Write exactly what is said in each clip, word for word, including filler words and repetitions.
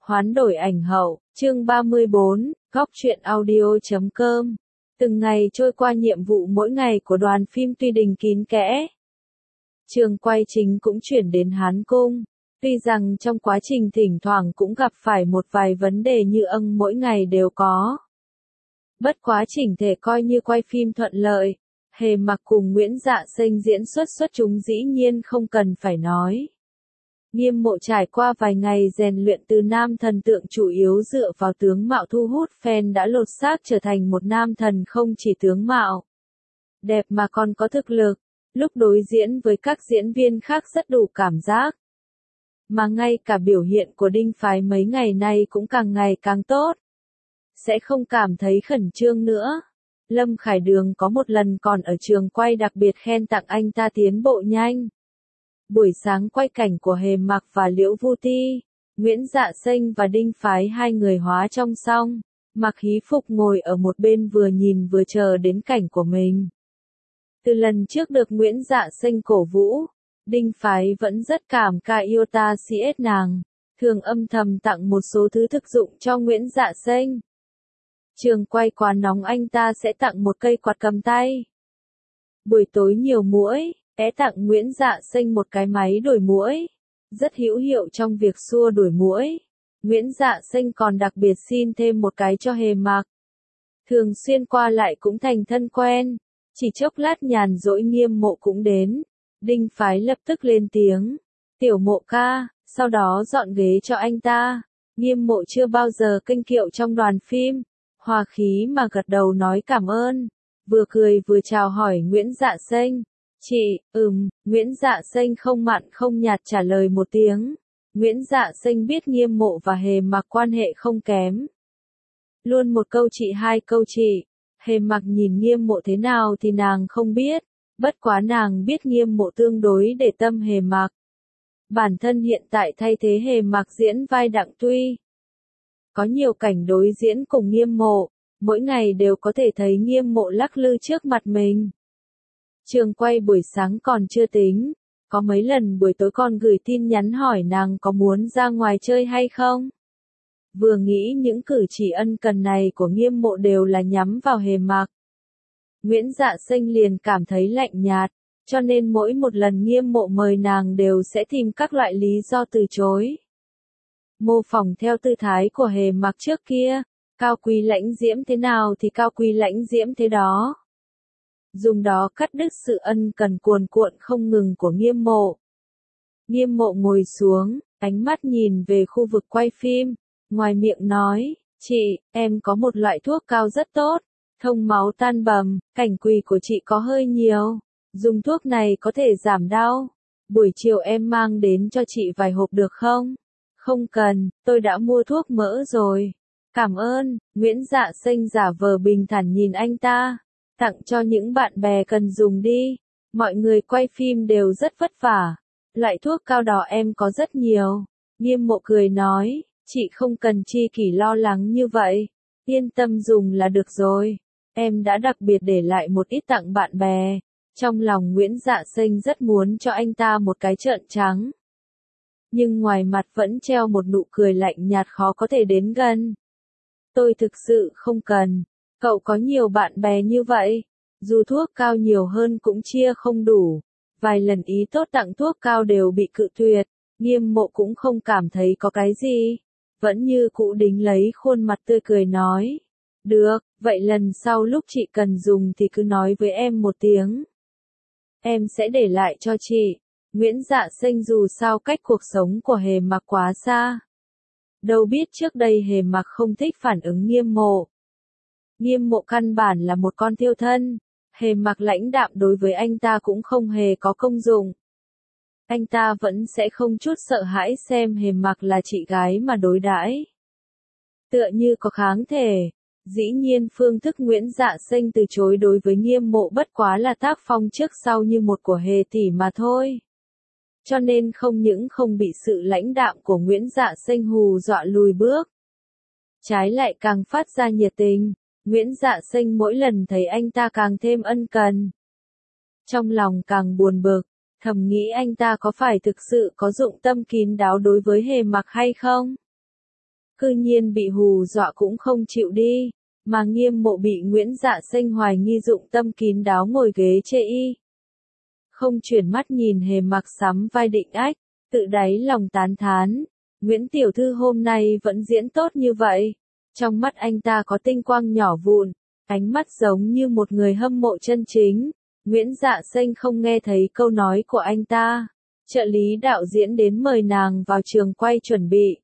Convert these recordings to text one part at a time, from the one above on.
Hoán đổi ảnh hậu, chương ba mươi bốn, góc truyện audio chấm com. Từng ngày trôi qua, nhiệm vụ mỗi ngày của đoàn phim tuy đình kín kẽ. Trường quay chính cũng chuyển đến Hán Cung. Tuy rằng trong quá trình thỉnh thoảng cũng gặp phải một vài vấn đề như âng mỗi ngày đều có. Bất quá chỉnh thể coi như quay phim thuận lợi. Hề Mặc cùng Nguyễn Dạ Xanh diễn xuất xuất chúng dĩ nhiên không cần phải nói. Nghiêm Mộ trải qua vài ngày rèn luyện từ nam thần tượng chủ yếu dựa vào tướng mạo thu hút fan đã lột xác trở thành một nam thần không chỉ tướng mạo đẹp mà còn có thực lực, lúc đối diễn với các diễn viên khác rất đủ cảm giác. Mà ngay cả biểu hiện của Đinh Phái mấy ngày nay cũng càng ngày càng tốt. Sẽ không cảm thấy khẩn trương nữa. Lâm Khải Đường có một lần còn ở trường quay đặc biệt khen tặng anh ta tiến bộ nhanh. Buổi sáng quay cảnh của Hề Mặc và Liễu Vu Ti, Nguyễn Dạ Xanh và Đinh Phái hai người hóa trong xong, mặc hí phục ngồi ở một bên vừa nhìn vừa chờ đến cảnh của mình. Từ lần trước được Nguyễn Dạ Xanh cổ vũ, Đinh Phái vẫn rất cảm ca yêu ta xê ét nàng, thường âm thầm tặng một số thứ thực dụng cho Nguyễn Dạ Xanh. Trường quay quá nóng anh ta sẽ tặng một cây quạt cầm tay. Buổi tối nhiều muỗi, é tặng Nguyễn Dạ Xanh một cái máy đuổi muỗi, rất hữu hiệu trong việc xua đuổi muỗi. Nguyễn Dạ Xanh còn đặc biệt xin thêm một cái cho Hề Mặc. Thường xuyên qua lại cũng thành thân quen, chỉ chốc lát nhàn rỗi Nghiêm Mộ cũng đến. Đinh Phái lập tức lên tiếng, "Tiểu Mộ ca", sau đó dọn ghế cho anh ta. Nghiêm Mộ chưa bao giờ kênh kiệu trong đoàn phim, hòa khí mà gật đầu nói cảm ơn, vừa cười vừa chào hỏi Nguyễn Dạ Xanh. "Chị, ừm", Nguyễn Dạ Xanh không mặn không nhạt trả lời một tiếng. Nguyễn Dạ Xanh biết Nghiêm Mộ và Hề Mặc quan hệ không kém. Luôn một câu chị hai câu chị. Hề Mặc nhìn Nghiêm Mộ thế nào thì nàng không biết, bất quá nàng biết Nghiêm Mộ tương đối để tâm Hề Mặc. Bản thân hiện tại thay thế Hề Mặc diễn vai Đặng Tuy. Có nhiều cảnh đối diễn cùng Nghiêm Mộ, mỗi ngày đều có thể thấy Nghiêm Mộ lắc lư trước mặt mình. Trường quay buổi sáng còn chưa tính, có mấy lần buổi tối còn gửi tin nhắn hỏi nàng có muốn ra ngoài chơi hay không. Vừa nghĩ những cử chỉ ân cần này của Nghiêm Mộ đều là nhắm vào Hề Mặc. Nguyễn Dạ Xanh liền cảm thấy lạnh nhạt, cho nên mỗi một lần Nghiêm Mộ mời nàng đều sẽ tìm các loại lý do từ chối. Mô phỏng theo tư thái của Hề Mặc trước kia, cao quý lãnh diễm thế nào thì cao quý lãnh diễm thế đó. Dùng đó cắt đứt sự ân cần cuồn cuộn không ngừng của Nghiêm Mộ. Nghiêm Mộ ngồi xuống, ánh mắt nhìn về khu vực quay phim, ngoài miệng nói, "Chị, em có một loại thuốc cao rất tốt, thông máu tan bầm, cảnh quỳ của chị có hơi nhiều, dùng thuốc này có thể giảm đau. Buổi chiều em mang đến cho chị vài hộp được không?" "Không cần, tôi đã mua thuốc mỡ rồi." "Cảm ơn." Nguyễn Dạ Xanh giả vờ bình thản nhìn anh ta. "Tặng cho những bạn bè cần dùng đi. Mọi người quay phim đều rất vất vả. Loại thuốc cao đó em có rất nhiều." Nghiêm Mộ cười nói, "Chị không cần chi kỷ lo lắng như vậy. Yên tâm dùng là được rồi. Em đã đặc biệt để lại một ít tặng bạn bè." Trong lòng Nguyễn Dạ Xanh rất muốn cho anh ta một cái trợn trắng. Nhưng ngoài mặt vẫn treo một nụ cười lạnh nhạt khó có thể đến gần. "Tôi thực sự không cần. Cậu có nhiều bạn bè như vậy, dù thuốc cao nhiều hơn cũng chia không đủ." Vài lần ý tốt tặng thuốc cao đều bị cự tuyệt, Nghiêm Mộ cũng không cảm thấy có cái gì, vẫn như cũ đính lấy khuôn mặt tươi cười nói, "Được, vậy lần sau lúc chị cần dùng thì cứ nói với em một tiếng. Em sẽ để lại cho chị." Nguyễn Dạ Xanh dù sao cách cuộc sống của Hề Mặc quá xa. Đâu biết trước đây Hề Mặc không thích phản ứng Nghiêm Mộ. Nghiêm Mộ căn bản là một con thiêu thân, Hề Mặc lãnh đạm đối với anh ta cũng không hề có công dụng. Anh ta vẫn sẽ không chút sợ hãi xem Hề Mặc là chị gái mà đối đãi. Tựa như có kháng thể. Dĩ nhiên phương thức Nguyễn Dạ Xanh từ chối đối với Nghiêm Mộ bất quá là tác phong trước sau như một của Hề tỷ mà thôi. Cho nên không những không bị sự lãnh đạm của Nguyễn Dạ Xanh hù dọa lùi bước, trái lại càng phát ra nhiệt tình. Nguyễn Dạ Xanh mỗi lần thấy anh ta càng thêm ân cần. Trong lòng càng buồn bực, thầm nghĩ anh ta có phải thực sự có dụng tâm kín đáo đối với Hề Mặc hay không? cư nhiên bị hù dọa cũng không chịu đi, mà Nghiêm Mộ bị Nguyễn Dạ Xanh hoài nghi dụng tâm kín đáo ngồi ghế chê y. Không chuyển mắt nhìn Hề Mặc sắm vai Định Ách, tự đáy lòng tán thán, Nguyễn tiểu thư hôm nay vẫn diễn tốt như vậy. Trong mắt anh ta có tinh quang nhỏ vụn, ánh mắt giống như một người hâm mộ chân chính. Nguyễn Dạ Xanh không nghe thấy câu nói của anh ta. Trợ lý đạo diễn đến mời nàng vào trường quay chuẩn bị.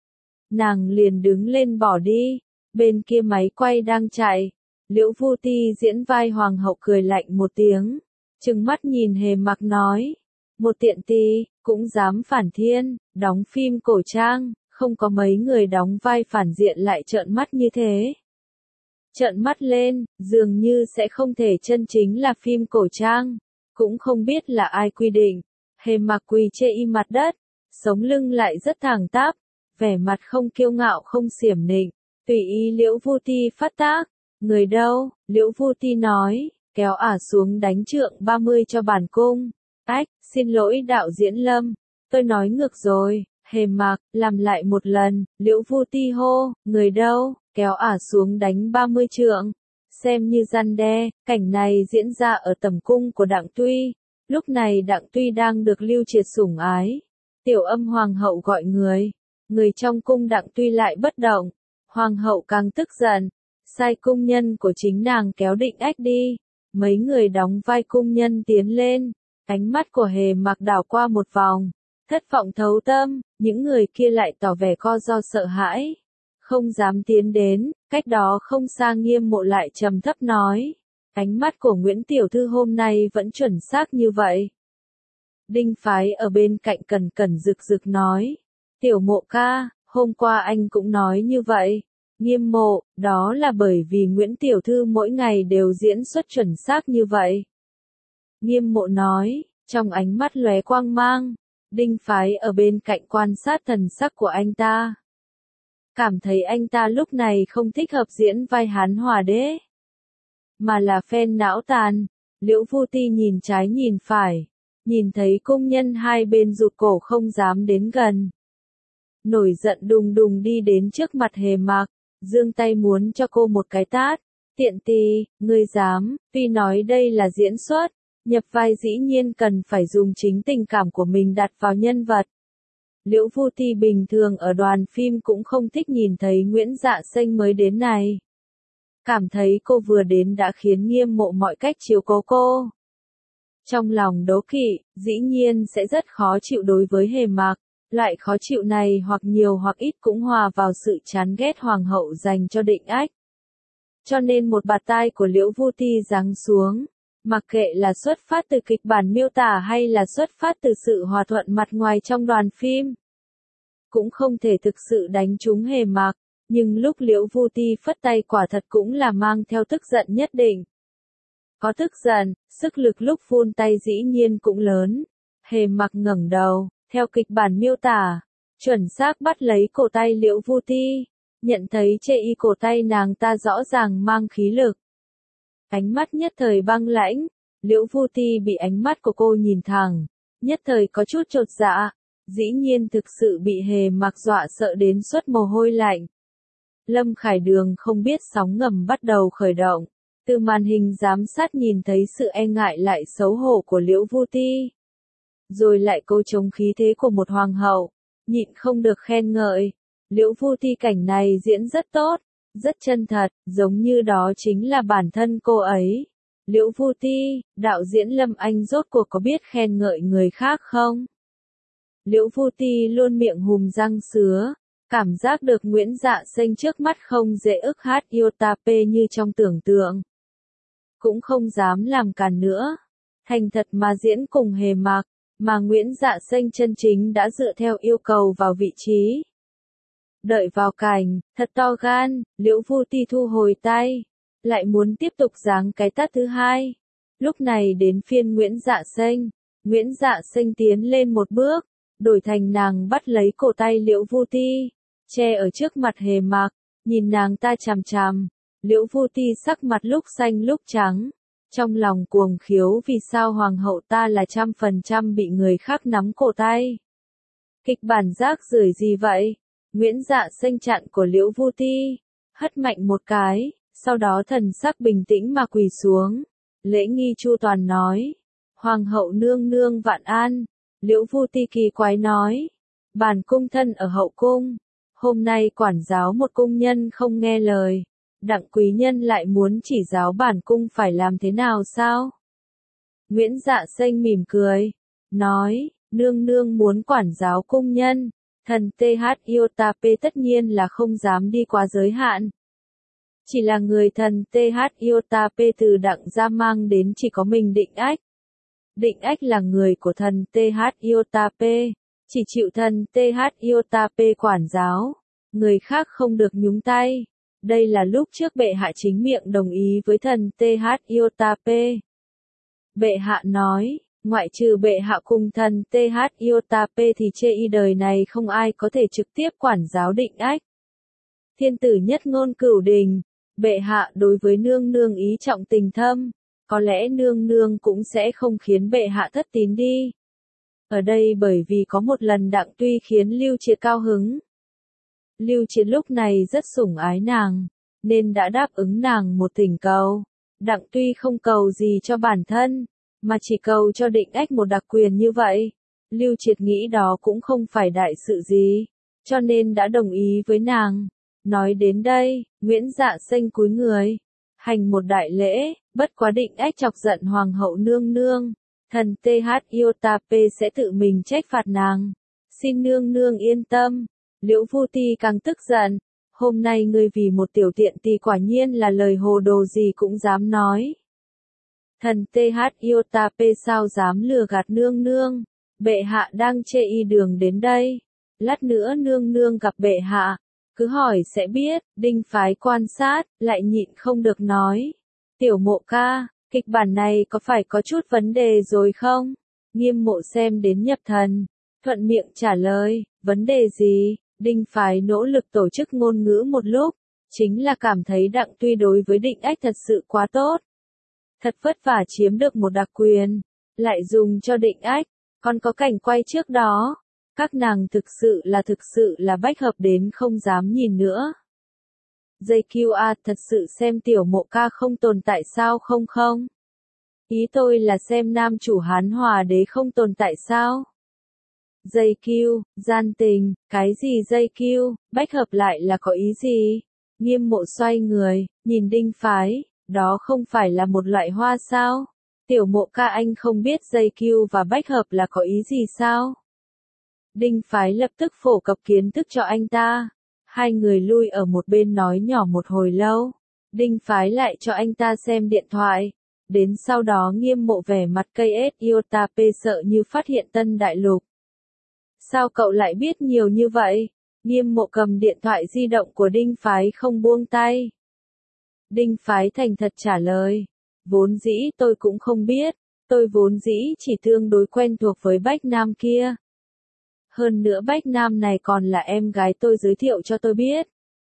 Nàng liền đứng lên bỏ đi, bên kia máy quay đang chạy. Liễu Vu Ti diễn vai hoàng hậu cười lạnh một tiếng, trừng mắt nhìn Hề Mặc nói, một tiện tì, cũng dám phản thiên, đóng phim cổ trang, không có mấy người đóng vai phản diện lại trợn mắt như thế. Trợn mắt lên, dường như sẽ không thể chân chính là phim cổ trang, cũng không biết là ai quy định. Hề Mặc quỳ chê y mặt đất, sống lưng lại rất thẳng tắp, vẻ mặt không kiêu ngạo không xiểm nịnh, tùy ý Liễu Vu Ti phát tác. Người đâu? Liễu Vu Ti nói, kéo ả xuống đánh trượng ba mươi cho bản cung. Ách, xin lỗi đạo diễn Lâm, tôi nói ngược rồi. Hề Mặc, làm lại một lần. Liễu Vu Ti hô, người đâu? Kéo ả xuống đánh ba mươi trượng. Xem như răn đe. Cảnh này diễn ra ở tầm cung của Đặng Tuy. Lúc này Đặng Tuy đang được Lưu Triệt sủng ái. Tiểu Âm hoàng hậu gọi người. Người trong cung Đặng Tuy lại bất động. Hoàng hậu càng tức giận, sai cung nhân của chính nàng kéo Định Ách đi. Mấy người đóng vai cung nhân tiến lên, ánh mắt của Hề Mặc đảo qua một vòng, thất vọng thấu tâm, những người kia lại tỏ vẻ co do sợ hãi, không dám tiến đến. Cách đó không xa Nghiêm Mộ lại trầm thấp nói, ánh mắt của Nguyễn tiểu thư hôm nay vẫn chuẩn xác như vậy. Đinh Phái ở bên cạnh cẩn cẩn rực rực nói, Tiểu Mộ ca, hôm qua anh cũng nói như vậy. Nghiêm Mộ, đó là bởi vì Nguyễn tiểu thư mỗi ngày đều diễn xuất chuẩn xác như vậy. Nghiêm Mộ nói, trong ánh mắt lóe quang mang. Đinh Phái ở bên cạnh quan sát thần sắc của anh ta, cảm thấy anh ta lúc này không thích hợp diễn vai Hán Hòa Đế, mà là phen não tàn. Liễu Vu Ti nhìn trái nhìn phải, nhìn thấy cung nhân hai bên rụt cổ không dám đến gần. Nổi giận đùng đùng đi đến trước mặt Hề Mặc, giương tay muốn cho cô một cái tát. Tiện tì, ngươi dám? Tuy nói đây là diễn xuất, nhập vai dĩ nhiên cần phải dùng chính tình cảm của mình đặt vào nhân vật. Liễu Vu Ti bình thường ở đoàn phim cũng không thích nhìn thấy Nguyễn Dạ Xanh mới đến này. Cảm thấy cô vừa đến đã khiến Nghiêm Mộ mọi cách chiếu cố cô. Trong lòng đố kỵ, dĩ nhiên sẽ rất khó chịu đối với Hề Mặc. Loại khó chịu này hoặc nhiều hoặc ít cũng hòa vào sự chán ghét hoàng hậu dành cho Định Ách. Cho nên một bạt tai của Liễu Vu Ti giáng xuống, mặc kệ là xuất phát từ kịch bản miêu tả hay là xuất phát từ sự hòa thuận mặt ngoài trong đoàn phim, cũng không thể thực sự đánh trúng Hề Mặc, nhưng lúc Liễu Vu Ti phất tay quả thật cũng là mang theo tức giận nhất định. Có tức giận, sức lực lúc vươn tay dĩ nhiên cũng lớn. Hề Mặc ngẩng đầu, theo kịch bản miêu tả, chuẩn xác bắt lấy cổ tay Liễu Vu Ti, nhận thấy chê y cổ tay nàng ta rõ ràng mang khí lực. Ánh mắt nhất thời băng lãnh, Liễu Vu Ti bị ánh mắt của cô nhìn thẳng, nhất thời có chút chột dạ, dĩ nhiên thực sự bị Hề Mặc dọa sợ đến xuất mồ hôi lạnh. Lâm Khải Đường không biết sóng ngầm bắt đầu khởi động, từ màn hình giám sát nhìn thấy sự e ngại lại xấu hổ của Liễu Vu Ti. Rồi lại cô chống khí thế của một hoàng hậu, nhịn không được khen ngợi. Liễu Vu Ti cảnh này diễn rất tốt, rất chân thật, giống như đó chính là bản thân cô ấy. Liễu Vu Ti, đạo diễn Lâm Anh rốt cuộc có biết khen ngợi người khác không? Liễu Vu Ti luôn miệng hùm răng sứa, cảm giác được Nguyễn Dạ Xanh trước mắt không dễ ức hát Yotape như trong tưởng tượng. Cũng không dám làm càn nữa, thành thật mà diễn cùng Hề Mặc, mà Nguyễn Dạ Xanh chân chính đã dựa theo yêu cầu vào vị trí. Đợi vào cảnh, thật to gan, Liễu Vu Ti thu hồi tay, lại muốn tiếp tục giáng cái tát thứ hai. Lúc này đến phiên Nguyễn Dạ Xanh, Nguyễn Dạ Xanh tiến lên một bước, đổi thành nàng bắt lấy cổ tay Liễu Vu Ti, che ở trước mặt Hề Mặc, nhìn nàng ta chằm chằm. Liễu Vu Ti sắc mặt lúc xanh lúc trắng, trong lòng cuồng khiếu vì sao hoàng hậu ta là trăm phần trăm bị người khác nắm cổ tay. Kịch bản rác rưởi gì vậy? Nguyễn Dạ Xanh chặn của Liễu Vu Ti, hất mạnh một cái, sau đó thần sắc bình tĩnh mà quỳ xuống. Lễ nghi chu toàn nói, Hoàng hậu nương nương vạn an. Liễu Vu Ti kỳ quái nói, bản cung thân ở hậu cung, hôm nay quản giáo một cung nhân không nghe lời, đặng quý nhân lại muốn chỉ giáo bản cung phải làm thế nào sao? Nguyễn Dạ Xanh mỉm cười, nói, nương nương muốn quản giáo cung nhân, thần T H Iotap tất nhiên là không dám đi quá giới hạn. Chỉ là người thần T H Iotap từ đặng gia mang đến chỉ có mình Định Ách. Định Ách là người của thần T H Iotap, chỉ chịu thần T H Iotap quản giáo, người khác không được nhúng tay. Đây là lúc trước bệ hạ chính miệng đồng ý với thần T H Iotap. Bệ hạ nói, ngoại trừ bệ hạ cùng thần T H Iotap thì chê y đời này không ai có thể trực tiếp quản giáo Định Ách. Thiên tử nhất ngôn cửu đình, bệ hạ đối với nương nương ý trọng tình thâm, có lẽ nương nương cũng sẽ không khiến bệ hạ thất tín đi. Ở đây bởi vì có một lần Đặng Tuy khiến Lưu Triệt cao hứng. Lưu Triệt lúc này rất sủng ái nàng, nên đã đáp ứng nàng một thỉnh cầu. Đặng Tuy không cầu gì cho bản thân, mà chỉ cầu cho Định Ách một đặc quyền như vậy. Lưu Triệt nghĩ đó cũng không phải đại sự gì, cho nên đã đồng ý với nàng. Nói đến đây, Nguyễn Dạ Xanh cúi người, hành một đại lễ, bất quá Định Ách chọc giận Hoàng hậu nương nương, thần T H Iotap sẽ tự mình trách phạt nàng. Xin nương nương yên tâm. Liễu Vu Ti càng tức giận, hôm nay ngươi vì một tiểu tiện tỳ quả nhiên là lời hồ đồ gì cũng dám nói. Thần T H Iotap sao dám lừa gạt nương nương, bệ hạ đang chê y đường đến đây, lát nữa nương nương gặp bệ hạ, cứ hỏi sẽ biết. Đinh Phái quan sát, lại nhịn không được nói, Tiểu Mộ ca, kịch bản này có phải có chút vấn đề rồi không? Nghiêm Mộ xem đến nhập thần, thuận miệng trả lời, vấn đề gì? Đinh Phái nỗ lực tổ chức ngôn ngữ một lúc, chính là cảm thấy Đặng Tuy đối với Định Ách thật sự quá tốt. Thật vất vả chiếm được một đặc quyền, lại dùng cho Định Ách, còn có cảnh quay trước đó, các nàng thực sự là thực sự là bách hợp đến không dám nhìn nữa. Dây Q A thật sự xem Tiểu Mộ ca không tồn tại sao không không? Ý tôi là xem nam chủ Hán Hòa đế không tồn tại sao? Dây Q, gian tình, cái gì dây Q, bách hợp lại là có ý gì? Nghiêm Mộ xoay người, nhìn Đinh Phái, đó không phải là một loại hoa sao? Tiểu Mộ ca anh không biết dây Q và bách hợp là có ý gì sao? Đinh Phái lập tức phổ cập kiến thức cho anh ta. Hai người lui ở một bên nói nhỏ một hồi lâu. Đinh Phái lại cho anh ta xem điện thoại. Đến sau đó Nghiêm Mộ vẻ mặt cây ết Iotap sợ như phát hiện tân đại lục. Sao cậu lại biết nhiều như vậy? Nghiêm Mộ cầm điện thoại di động của Đinh Phái không buông tay. Đinh Phái thành thật trả lời. Vốn dĩ tôi cũng không biết. Tôi vốn dĩ chỉ tương đối quen thuộc với Bách Nam kia. Hơn nữa Bách Nam này còn là em gái tôi giới thiệu cho tôi biết.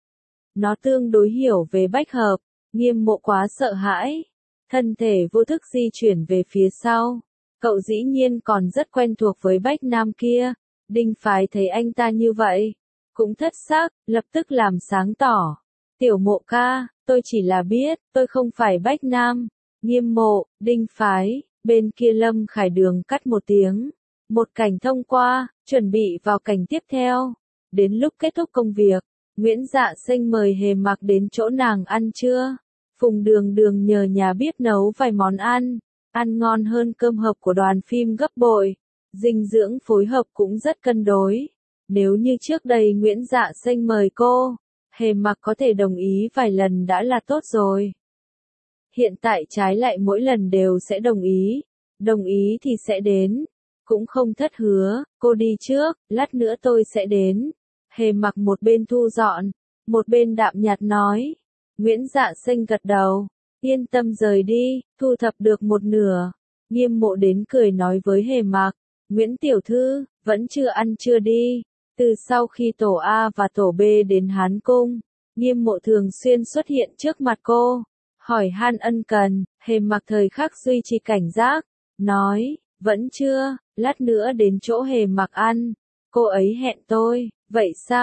Nó tương đối hiểu về Bách Hợp. Nghiêm Mộ quá sợ hãi. Thân thể vô thức di chuyển về phía sau. Cậu dĩ nhiên còn rất quen thuộc với Bách Nam kia. Đinh Phái thấy anh ta như vậy, cũng thất sắc, lập tức làm sáng tỏ. Tiểu Mộ ca, tôi chỉ là biết, tôi không phải Bách Nam. Nghiêm Mộ, Đinh Phái, bên kia Lâm Khải Đường cắt một tiếng. Một cảnh thông qua, chuẩn bị vào cảnh tiếp theo. Đến lúc kết thúc công việc, Nguyễn Dạ Xanh mời Hề Mặc đến chỗ nàng ăn trưa. Phùng Đường Đường nhờ nhà bếp nấu vài món ăn, ăn ngon hơn cơm hộp của đoàn phim gấp bội. Dinh dưỡng phối hợp cũng rất cân đối. Nếu như trước đây Nguyễn Dạ Xanh mời cô, Hề Mặc có thể đồng ý vài lần đã là tốt rồi. Hiện tại trái lại mỗi lần đều sẽ đồng ý. Đồng ý thì sẽ đến. Cũng không thất hứa, cô đi trước, lát nữa tôi sẽ đến. Hề Mặc một bên thu dọn, một bên đạm nhạt nói. Nguyễn Dạ Xanh gật đầu, yên tâm rời đi, thu thập được một nửa. Nghiêm Mộ đến cười nói với Hề Mặc, Nguyễn Tiểu Thư, vẫn chưa ăn chưa đi. Từ sau khi tổ A và tổ B đến Hán Cung, Nghiêm Mộ thường xuyên xuất hiện trước mặt cô, hỏi han ân cần. Hề Mặc thời khắc duy trì cảnh giác, nói, vẫn chưa, lát nữa đến chỗ Hề Mặc ăn, cô ấy hẹn tôi. Vậy sao?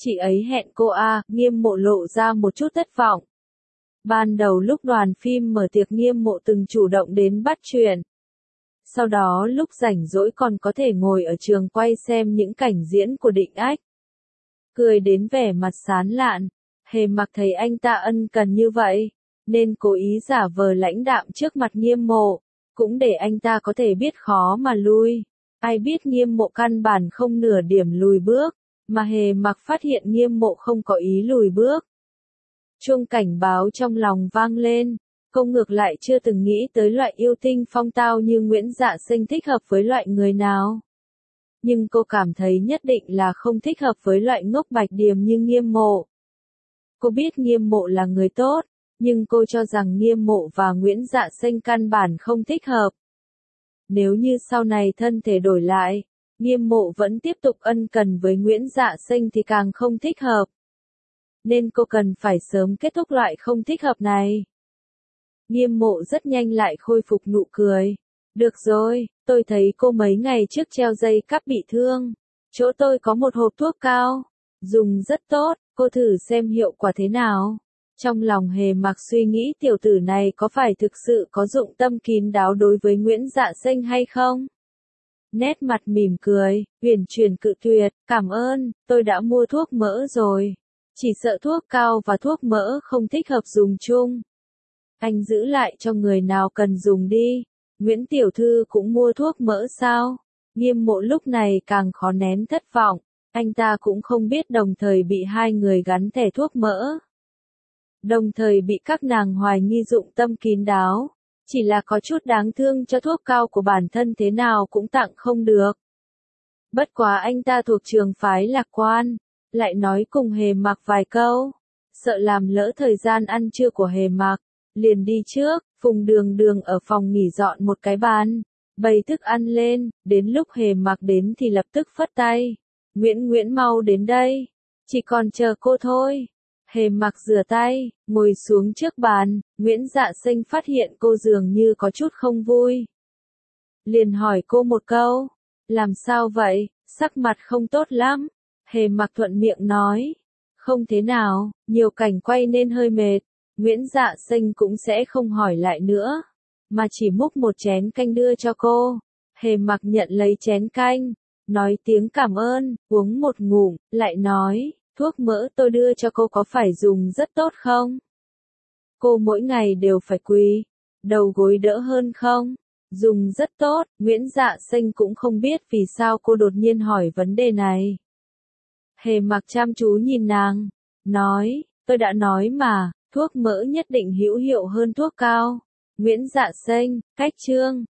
Chị ấy hẹn cô à, Nghiêm Mộ lộ ra một chút thất vọng. Ban đầu lúc đoàn phim mở tiệc Nghiêm Mộ từng chủ động đến bắt chuyện. Sau đó lúc rảnh rỗi còn có thể ngồi ở trường quay xem những cảnh diễn của Định Ách. Cười đến vẻ mặt sán lạn, Hề Mặc thấy anh ta ân cần như vậy, nên cố ý giả vờ lãnh đạm trước mặt Nghiêm Mộ, cũng để anh ta có thể biết khó mà lui. Ai biết Nghiêm Mộ căn bản không nửa điểm lùi bước, mà Hề Mặc phát hiện Nghiêm Mộ không có ý lùi bước. Chuông cảnh báo trong lòng vang lên, cô ngược lại chưa từng nghĩ tới loại yêu tinh phong tao như Nguyễn Dạ Sinh thích hợp với loại người nào. Nhưng cô cảm thấy nhất định là không thích hợp với loại ngốc bạch điềm như Nghiêm Mộ. Cô biết Nghiêm Mộ là người tốt, nhưng cô cho rằng Nghiêm Mộ và Nguyễn Dạ Sinh căn bản không thích hợp. Nếu như sau này thân thể đổi lại, Nghiêm Mộ vẫn tiếp tục ân cần với Nguyễn Dạ Sinh thì càng không thích hợp. Nên cô cần phải sớm kết thúc loại không thích hợp này. Nghiêm Mộ rất nhanh lại khôi phục nụ cười. Được rồi, tôi thấy cô mấy ngày trước treo dây cáp bị thương. Chỗ tôi có một hộp thuốc cao. Dùng rất tốt, cô thử xem hiệu quả thế nào. Trong lòng Hề Mặc suy nghĩ tiểu tử này có phải thực sự có dụng tâm kín đáo đối với Nguyễn Dạ Sinh hay không? Nét mặt mỉm cười, huyền chuyển cự tuyệt, cảm ơn, tôi đã mua thuốc mỡ rồi. Chỉ sợ thuốc cao và thuốc mỡ không thích hợp dùng chung. Anh giữ lại cho người nào cần dùng đi. Nguyễn Tiểu Thư cũng mua thuốc mỡ sao? Nghiêm Mộ lúc này càng khó nén thất vọng. Anh ta cũng không biết đồng thời bị hai người gắn thẻ thuốc mỡ. Đồng thời bị các nàng hoài nghi dụng tâm kín đáo. Chỉ là có chút đáng thương cho thuốc cao của bản thân thế nào cũng tặng không được. Bất quá anh ta thuộc trường phái Lạc Quan. Lại nói cùng Hề Mặc vài câu. Sợ làm lỡ thời gian ăn trưa của Hề Mặc. Liền đi trước, Phùng Đường Đường ở phòng nghỉ dọn một cái bàn. Bày thức ăn lên, đến lúc Hề Mặc đến thì lập tức phất tay. Nguyễn Nguyễn mau đến đây. Chỉ còn chờ cô thôi. Hề Mặc rửa tay, ngồi xuống trước bàn. Nguyễn Dạ Sinh phát hiện cô dường như có chút không vui. Liền hỏi cô một câu. Làm sao vậy, sắc mặt không tốt lắm. Hề Mặc thuận miệng nói. Không thế nào, nhiều cảnh quay nên hơi mệt. Nguyễn Dạ Sinh cũng sẽ không hỏi lại nữa, mà chỉ múc một chén canh đưa cho cô. Hề Mặc nhận lấy chén canh, nói tiếng cảm ơn, uống một ngụm, lại nói, thuốc mỡ tôi đưa cho cô có phải dùng rất tốt không? Cô mỗi ngày đều phải quỳ, đầu gối đỡ hơn không? Dùng rất tốt, Nguyễn Dạ Sinh cũng không biết vì sao cô đột nhiên hỏi vấn đề này. Hề Mặc chăm chú nhìn nàng, nói, tôi đã nói mà. Thuốc mỡ nhất định hữu hiệu hơn thuốc cao. Nguyễn Dạ Sinh, cách chương.